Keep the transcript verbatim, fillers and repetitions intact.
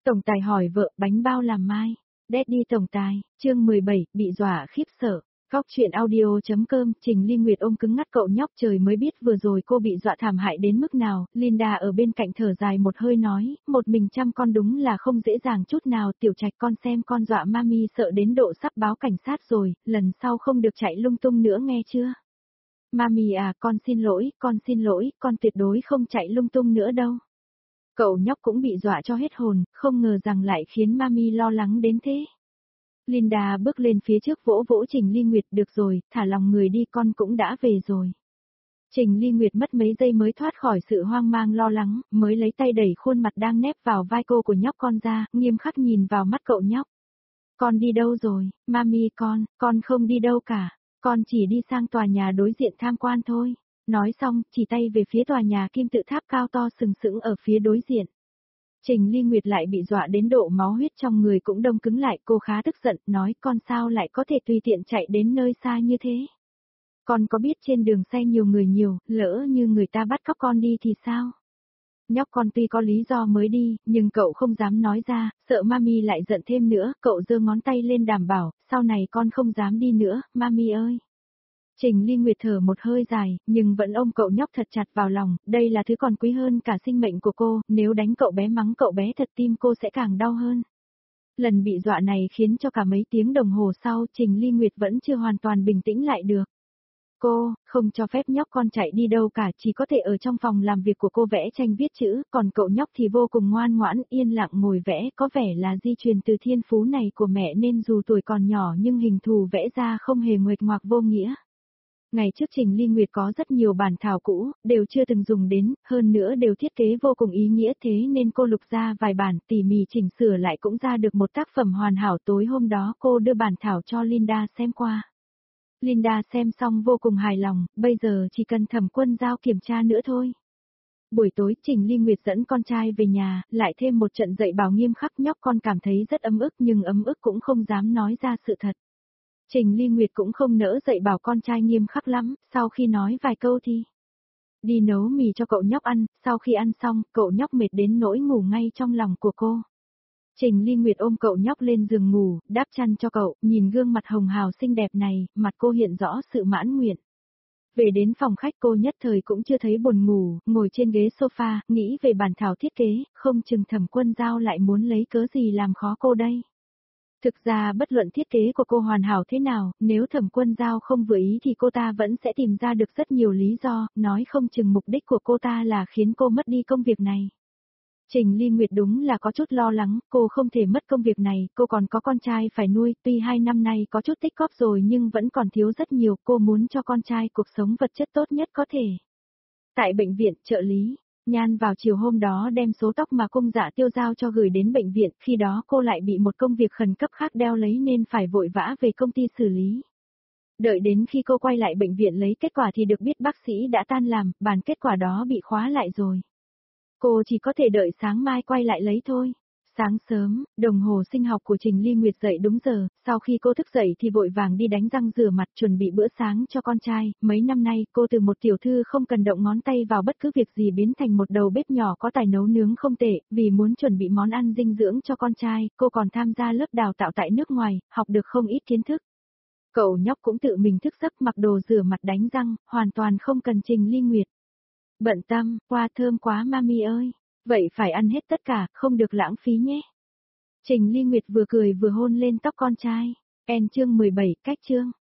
Tổng tài hỏi vợ, bánh bao làm mai. Daddy tổng tài, chương mười bảy, bị dọa khiếp sợ. Góc chuyện audio.com, Trình Ly Nguyệt ôm cứng ngắt cậu nhóc, trời mới biết vừa rồi cô bị dọa thảm hại đến mức nào. Linda ở bên cạnh thở dài một hơi nói, một mình chăm con đúng là không dễ dàng chút nào. Tiểu Trạch, con xem con dọa mami sợ đến độ sắp báo cảnh sát rồi, lần sau không được chạy lung tung nữa nghe chưa? Mami à, con xin lỗi, con xin lỗi, con tuyệt đối không chạy lung tung nữa đâu. Cậu nhóc cũng bị dọa cho hết hồn, không ngờ rằng lại khiến mami lo lắng đến thế. Linda bước lên phía trước vỗ vỗ Trình Ly Nguyệt, được rồi, thả lòng người đi, con cũng đã về rồi. Trình Ly Nguyệt mất mấy giây mới thoát khỏi sự hoang mang lo lắng, mới lấy tay đẩy khuôn mặt đang nép vào vai cô của nhóc con ra, nghiêm khắc nhìn vào mắt cậu nhóc. Con đi đâu rồi, mami con, con không đi đâu cả, con chỉ đi sang tòa nhà đối diện tham quan thôi. Nói xong, chỉ tay về phía tòa nhà kim tự tháp cao to sừng sững ở phía đối diện. Trình Ly Nguyệt lại bị dọa đến độ máu huyết trong người cũng đông cứng lại, cô khá tức giận, nói con sao lại có thể tùy tiện chạy đến nơi xa như thế. Con có biết trên đường xe nhiều người nhiều, lỡ như người ta bắt cóc con đi thì sao? Nhóc con tuy có lý do mới đi, nhưng cậu không dám nói ra, sợ mami lại giận thêm nữa, cậu giơ ngón tay lên đảm bảo, sau này con không dám đi nữa, mami ơi. Trình Ly Nguyệt thở một hơi dài, nhưng vẫn ôm cậu nhóc thật chặt vào lòng, đây là thứ còn quý hơn cả sinh mệnh của cô, nếu đánh cậu bé mắng cậu bé thật tim cô sẽ càng đau hơn. Lần bị dọa này khiến cho cả mấy tiếng đồng hồ sau Trình Ly Nguyệt vẫn chưa hoàn toàn bình tĩnh lại được. Cô, không cho phép nhóc con chạy đi đâu cả, chỉ có thể ở trong phòng làm việc của cô vẽ tranh viết chữ, còn cậu nhóc thì vô cùng ngoan ngoãn, yên lặng ngồi vẽ, có vẻ là di truyền từ thiên phú này của mẹ nên dù tuổi còn nhỏ nhưng hình thù vẽ ra không hề nguệch ngoạc vô nghĩa. Ngày trước Trình Ly Nguyệt có rất nhiều bản thảo cũ, đều chưa từng dùng đến, hơn nữa đều thiết kế vô cùng ý nghĩa, thế nên cô lục ra vài bản tỉ mỉ chỉnh sửa lại cũng ra được một tác phẩm hoàn hảo. Tối hôm đó cô đưa bản thảo cho Linda xem qua. Linda xem xong vô cùng hài lòng, bây giờ chỉ cần Thẩm Quân Giao kiểm tra nữa thôi. Buổi tối Trình Ly Nguyệt dẫn con trai về nhà, lại thêm một trận dạy bảo nghiêm khắc, nhóc con cảm thấy rất ấm ức nhưng ấm ức cũng không dám nói ra sự thật. Trình Ly Nguyệt cũng không nỡ dạy bảo con trai nghiêm khắc lắm, sau khi nói vài câu thì đi nấu mì cho cậu nhóc ăn, sau khi ăn xong, cậu nhóc mệt đến nỗi ngủ ngay trong lòng của cô. Trình Ly Nguyệt ôm cậu nhóc lên giường ngủ, đắp chăn cho cậu, nhìn gương mặt hồng hào xinh đẹp này, mặt cô hiện rõ sự mãn nguyện. Về đến phòng khách cô nhất thời cũng chưa thấy buồn ngủ, ngồi trên ghế sofa, nghĩ về bản thảo thiết kế, không chừng Thẩm Quân Giao lại muốn lấy cớ gì làm khó cô đây. Thực ra bất luận thiết kế của cô hoàn hảo thế nào, nếu Thẩm Quân Giao không vừa ý thì cô ta vẫn sẽ tìm ra được rất nhiều lý do, nói không chừng mục đích của cô ta là khiến cô mất đi công việc này. Trình Ly Nguyệt đúng là có chút lo lắng, cô không thể mất công việc này, cô còn có con trai phải nuôi, tuy hai năm nay có chút tích cóp rồi nhưng vẫn còn thiếu rất nhiều, cô muốn cho con trai cuộc sống vật chất tốt nhất có thể. Tại bệnh viện, trợ lý Nhan vào chiều hôm đó đem số tóc mà cung Dạ Tiêu giao cho gửi đến bệnh viện, khi đó cô lại bị một công việc khẩn cấp khác đeo lấy nên phải vội vã về công ty xử lý. Đợi đến khi cô quay lại bệnh viện lấy kết quả thì được biết bác sĩ đã tan làm, bản kết quả đó bị khóa lại rồi. Cô chỉ có thể đợi sáng mai quay lại lấy thôi. Sáng sớm, đồng hồ sinh học của Trình Ly Nguyệt dậy đúng giờ, sau khi cô thức dậy thì vội vàng đi đánh răng rửa mặt chuẩn bị bữa sáng cho con trai. Mấy năm nay cô từ một tiểu thư không cần động ngón tay vào bất cứ việc gì biến thành một đầu bếp nhỏ có tài nấu nướng không tệ, vì muốn chuẩn bị món ăn dinh dưỡng cho con trai, cô còn tham gia lớp đào tạo tại nước ngoài, học được không ít kiến thức. Cậu nhóc cũng tự mình thức giấc mặc đồ rửa mặt đánh răng, hoàn toàn không cần Trình Ly Nguyệt bận tâm, qua thơm quá mami ơi. Vậy phải ăn hết tất cả, không được lãng phí nhé. Trình Ly Nguyệt vừa cười vừa hôn lên tóc con trai. En chương mười bảy, cách chương.